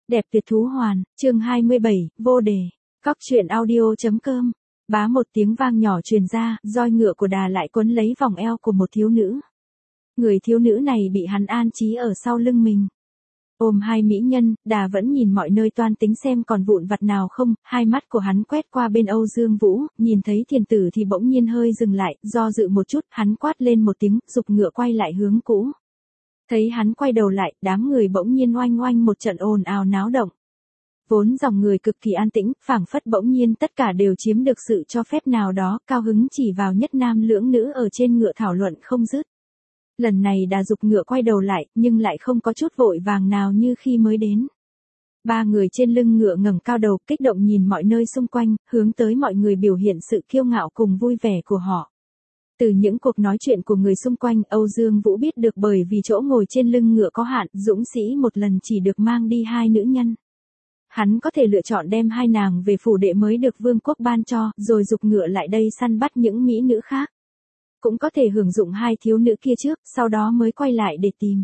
Đẹp tuyệt thú hoàn, chương 27, vô đề. Cóc truyện audio.com. Bá một tiếng vang nhỏ truyền ra, roi ngựa của Đà lại quấn lấy vòng eo của một thiếu nữ. Người thiếu nữ này bị hắn an trí ở sau lưng mình. Ôm hai mỹ nhân, Đà vẫn nhìn mọi nơi toan tính xem còn vụn vặt nào không, hai mắt của hắn quét qua bên Âu Dương Vũ, nhìn thấy Thiền Tử thì bỗng nhiên hơi dừng lại, do dự một chút, hắn quát lên một tiếng, giục ngựa quay lại hướng cũ. Thấy hắn quay đầu lại, đám người bỗng nhiên oanh oanh một trận ồn ào náo động. Vốn dòng người cực kỳ an tĩnh, phảng phất bỗng nhiên tất cả đều chiếm được sự cho phép nào đó, cao hứng chỉ vào nhất nam lưỡng nữ ở trên ngựa thảo luận không dứt. Lần này Đà giục ngựa quay đầu lại, nhưng lại không có chút vội vàng nào như khi mới đến. Ba người trên lưng ngựa ngẩng cao đầu, kích động nhìn mọi nơi xung quanh, hướng tới mọi người biểu hiện sự kiêu ngạo cùng vui vẻ của họ. Từ những cuộc nói chuyện của người xung quanh, Âu Dương Vũ biết được bởi vì chỗ ngồi trên lưng ngựa có hạn, dũng sĩ một lần chỉ được mang đi hai nữ nhân. Hắn có thể lựa chọn đem hai nàng về phủ đệ mới được vương quốc ban cho, rồi giục ngựa lại đây săn bắt những mỹ nữ khác. Cũng có thể hưởng dụng hai thiếu nữ kia trước, sau đó mới quay lại để tìm.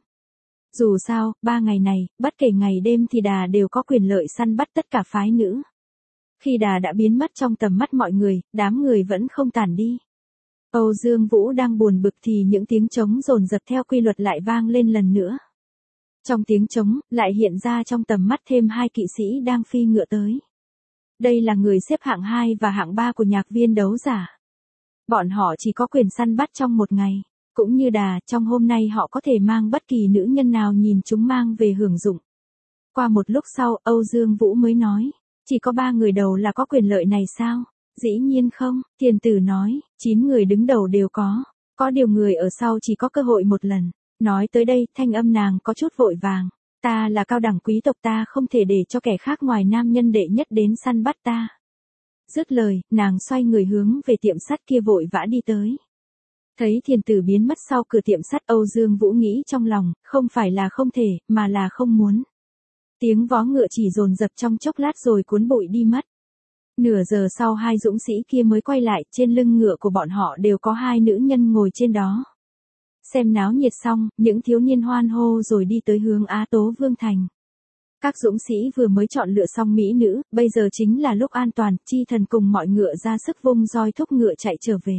Dù sao, 3 ngày này, bất kể ngày đêm thì Đà đều có quyền lợi săn bắt tất cả phái nữ. Khi Đà đã biến mất trong tầm mắt mọi người, đám người vẫn không tản đi. Âu Dương Vũ đang buồn bực thì những tiếng trống dồn dập theo quy luật lại vang lên lần nữa. Trong tiếng trống, lại hiện ra trong tầm mắt thêm hai kỵ sĩ đang phi ngựa tới. Đây là người xếp hạng 2 và hạng 3 của nhạc viên đấu giả. Bọn họ chỉ có quyền săn bắt trong một ngày. Cũng như Đà, trong hôm nay họ có thể mang bất kỳ nữ nhân nào nhìn chúng mang về hưởng dụng. Qua một lúc sau, Âu Dương Vũ mới nói, chỉ có 3 người đầu là có quyền lợi này sao? Dĩ nhiên không, Thiền Tử nói, 9 người đứng đầu đều có điều người ở sau chỉ có cơ hội một lần. Nói tới đây, thanh âm nàng có chút vội vàng, ta là cao đẳng quý tộc, ta không thể để cho kẻ khác ngoài nam nhân đệ nhất đến săn bắt ta. Dứt lời, nàng xoay người hướng về tiệm sắt kia vội vã đi tới. Thấy Thiền Tử biến mất sau cửa tiệm sắt, Âu Dương Vũ nghĩ trong lòng, không phải là không thể, mà là không muốn. Tiếng vó ngựa chỉ dồn dập trong chốc lát rồi cuốn bụi đi mất. Nửa giờ sau hai dũng sĩ kia mới quay lại, trên lưng ngựa của bọn họ đều có hai nữ nhân ngồi trên đó. Xem náo nhiệt xong, những thiếu niên hoan hô rồi đi tới hướng Á Tố Vương Thành. Các dũng sĩ vừa mới chọn lựa xong mỹ nữ, bây giờ chính là lúc an toàn, chi thần cùng mọi ngựa ra sức vung roi thúc ngựa chạy trở về.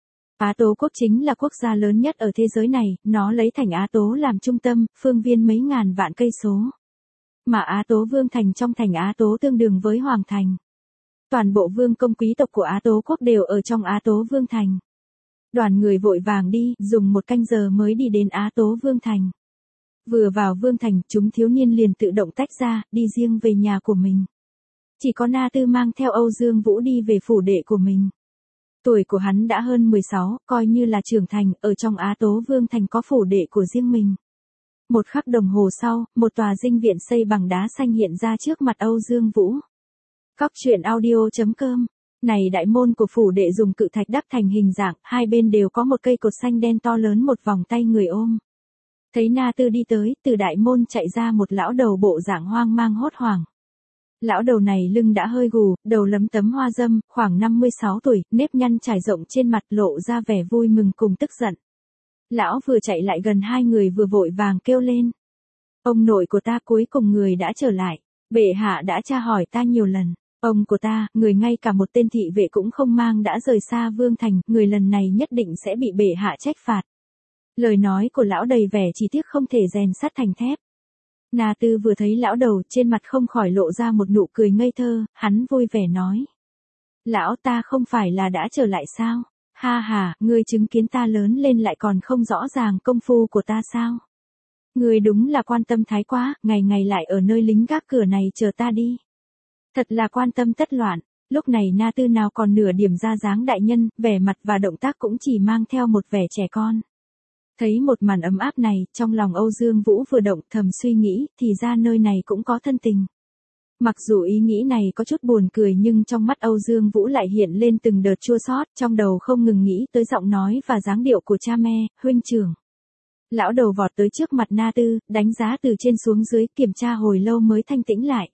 Á Tố quốc chính là quốc gia lớn nhất ở thế giới này, nó lấy thành Á Tố làm trung tâm, phương viên mấy ngàn vạn cây số. Mà Á Tố Vương Thành trong thành Á Tố tương đương với Hoàng Thành. Toàn bộ vương công quý tộc của Á Tố quốc đều ở trong Á Tố Vương Thành. Đoàn người vội vàng đi, dùng 1 canh giờ mới đi đến Á Tố Vương Thành. Vừa vào Vương Thành, chúng thiếu niên liền tự động tách ra, đi riêng về nhà của mình. Chỉ có Na Tư mang theo Âu Dương Vũ đi về phủ đệ của mình. Tuổi của hắn đã hơn 16, coi như là trưởng thành, ở trong Á Tố Vương Thành có phủ đệ của riêng mình. Một khắc đồng hồ sau, một tòa dinh viện xây bằng đá xanh hiện ra trước mặt Âu Dương Vũ. Cóc truyện audio.com. Này đại môn của phủ đệ dùng cự thạch đắp thành hình dạng, hai bên đều có một cây cột xanh đen to lớn một vòng tay người ôm. Thấy Na Tư đi tới, từ đại môn chạy ra một lão đầu bộ dạng hoang mang hốt hoảng. Lão đầu này lưng đã hơi gù, đầu lấm tấm hoa râm, khoảng 56 tuổi, nếp nhăn trải rộng trên mặt lộ ra vẻ vui mừng cùng tức giận. Lão vừa chạy lại gần hai người vừa vội vàng kêu lên. Ông nội của ta, cuối cùng người đã trở lại. Bệ hạ đã tra hỏi ta nhiều lần. Ông của ta, người ngay cả một tên thị vệ cũng không mang đã rời xa Vương Thành, người lần này nhất định sẽ bị bệ hạ trách phạt. Lời nói của lão đầy vẻ chỉ tiếc không thể rèn sắt thành thép. Na Tư vừa thấy lão đầu, trên mặt không khỏi lộ ra một nụ cười ngây thơ, hắn vui vẻ nói. Lão, ta không phải là đã trở lại sao? Ha ha, ngươi chứng kiến ta lớn lên lại còn không rõ ràng công phu của ta sao? Ngươi đúng là quan tâm thái quá, ngày ngày lại ở nơi lính gác cửa này chờ ta đi. Thật là quan tâm tất loạn. Lúc này Na Tư nào còn nửa điểm ra dáng đại nhân, vẻ mặt và động tác cũng chỉ mang theo một vẻ trẻ con. Thấy một màn ấm áp này, trong lòng Âu Dương Vũ vừa động, thầm suy nghĩ, thì ra nơi này cũng có thân tình. Mặc dù ý nghĩ này có chút buồn cười nhưng trong mắt Âu Dương Vũ lại hiện lên từng đợt chua xót, trong đầu không ngừng nghĩ tới giọng nói và dáng điệu của cha mẹ, huynh trưởng. Lão đầu vọt tới trước mặt Na Tư, đánh giá từ trên xuống dưới, kiểm tra hồi lâu mới thanh tĩnh lại.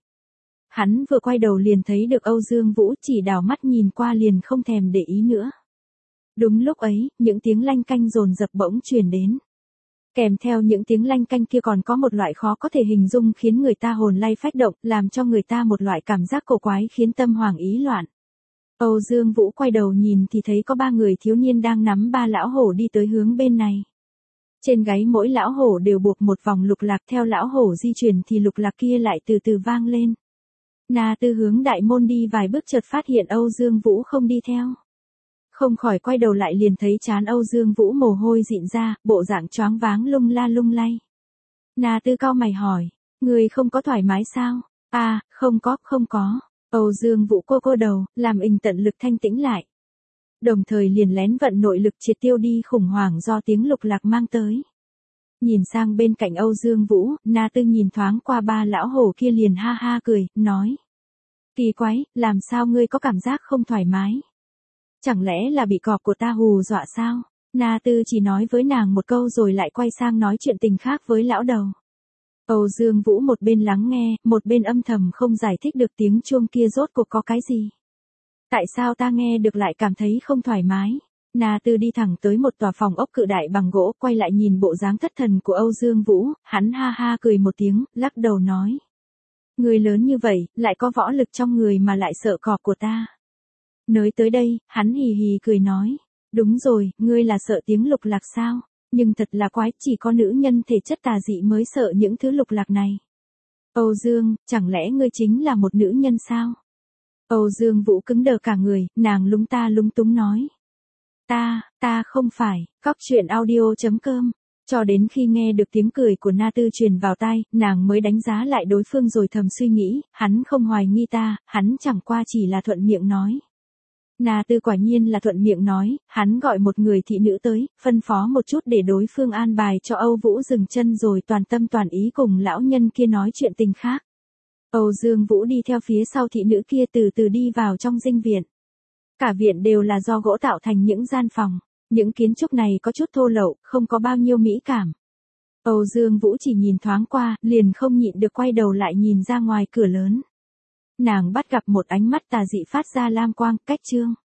Hắn vừa quay đầu liền thấy được Âu Dương Vũ, chỉ đảo mắt nhìn qua liền không thèm để ý nữa. Đúng lúc ấy, những tiếng lanh canh dồn dập bỗng truyền đến. Kèm theo những tiếng lanh canh kia còn có một loại khó có thể hình dung khiến người ta hồn lay phách động, làm cho người ta một loại cảm giác cổ quái khiến tâm hoàng ý loạn. Âu Dương Vũ quay đầu nhìn thì thấy có 3 người thiếu niên đang nắm 3 lão hổ đi tới hướng bên này. Trên gáy mỗi lão hổ đều buộc một vòng lục lạc, theo lão hổ di chuyển thì lục lạc kia lại từ từ vang lên. Na Tư hướng đại môn đi vài bước chợt phát hiện Âu Dương Vũ không đi theo. Không khỏi quay đầu lại liền thấy trán Âu Dương Vũ mồ hôi rịn ra, bộ dạng choáng váng lung la lung lay. Na Tư cau mày hỏi, người không có thoải mái sao? À, không có. Âu Dương Vũ cô đầu, làm ình tận lực thanh tĩnh lại. Đồng thời liền lén vận nội lực triệt tiêu đi khủng hoảng do tiếng lục lạc mang tới. Nhìn sang bên cạnh Âu Dương Vũ, Na Tư nhìn thoáng qua 3 lão hổ kia liền ha ha cười, nói. Kỳ quái, làm sao ngươi có cảm giác không thoải mái? Chẳng lẽ là bị cọp của ta hù dọa sao? Na Tư chỉ nói với nàng một câu rồi lại quay sang nói chuyện tình khác với lão đầu. Âu Dương Vũ một bên lắng nghe, một bên âm thầm không giải thích được tiếng chuông kia rốt cuộc có cái gì. Tại sao ta nghe được lại cảm thấy không thoải mái? Na Tư đi thẳng tới một tòa phòng ốc cự đại bằng gỗ, quay lại nhìn bộ dáng thất thần của Âu Dương Vũ, hắn ha ha cười một tiếng, lắc đầu nói. Người lớn như vậy, lại có võ lực trong người mà lại sợ cọp của ta. Nói tới đây, hắn hì hì cười nói. Đúng rồi, ngươi là sợ tiếng lục lạc sao? Nhưng thật là quái, chỉ có nữ nhân thể chất tà dị mới sợ những thứ lục lạc này. Âu Dương, chẳng lẽ ngươi chính là một nữ nhân sao? Âu Dương Vũ cứng đờ cả người, nàng lúng ta lúng túng nói. Ta không phải, cóc truyện audio.com. Cho đến khi nghe được tiếng cười của Na Tư truyền vào tai, nàng mới đánh giá lại đối phương rồi thầm suy nghĩ, hắn không hoài nghi ta, hắn chẳng qua chỉ là thuận miệng nói. Na Tư quả nhiên là thuận miệng nói, hắn gọi một người thị nữ tới, phân phó một chút để đối phương an bài cho Âu Vũ dừng chân rồi toàn tâm toàn ý cùng lão nhân kia nói chuyện tình khác. Âu Dương Vũ đi theo phía sau thị nữ kia từ từ đi vào trong dinh viện. Cả viện đều là do gỗ tạo thành những gian phòng, những kiến trúc này có chút thô lậu, không có bao nhiêu mỹ cảm. Âu Dương Vũ chỉ nhìn thoáng qua, liền không nhịn được quay đầu lại nhìn ra ngoài cửa lớn. Nàng bắt gặp một ánh mắt tà dị phát ra lam quang, cách chương.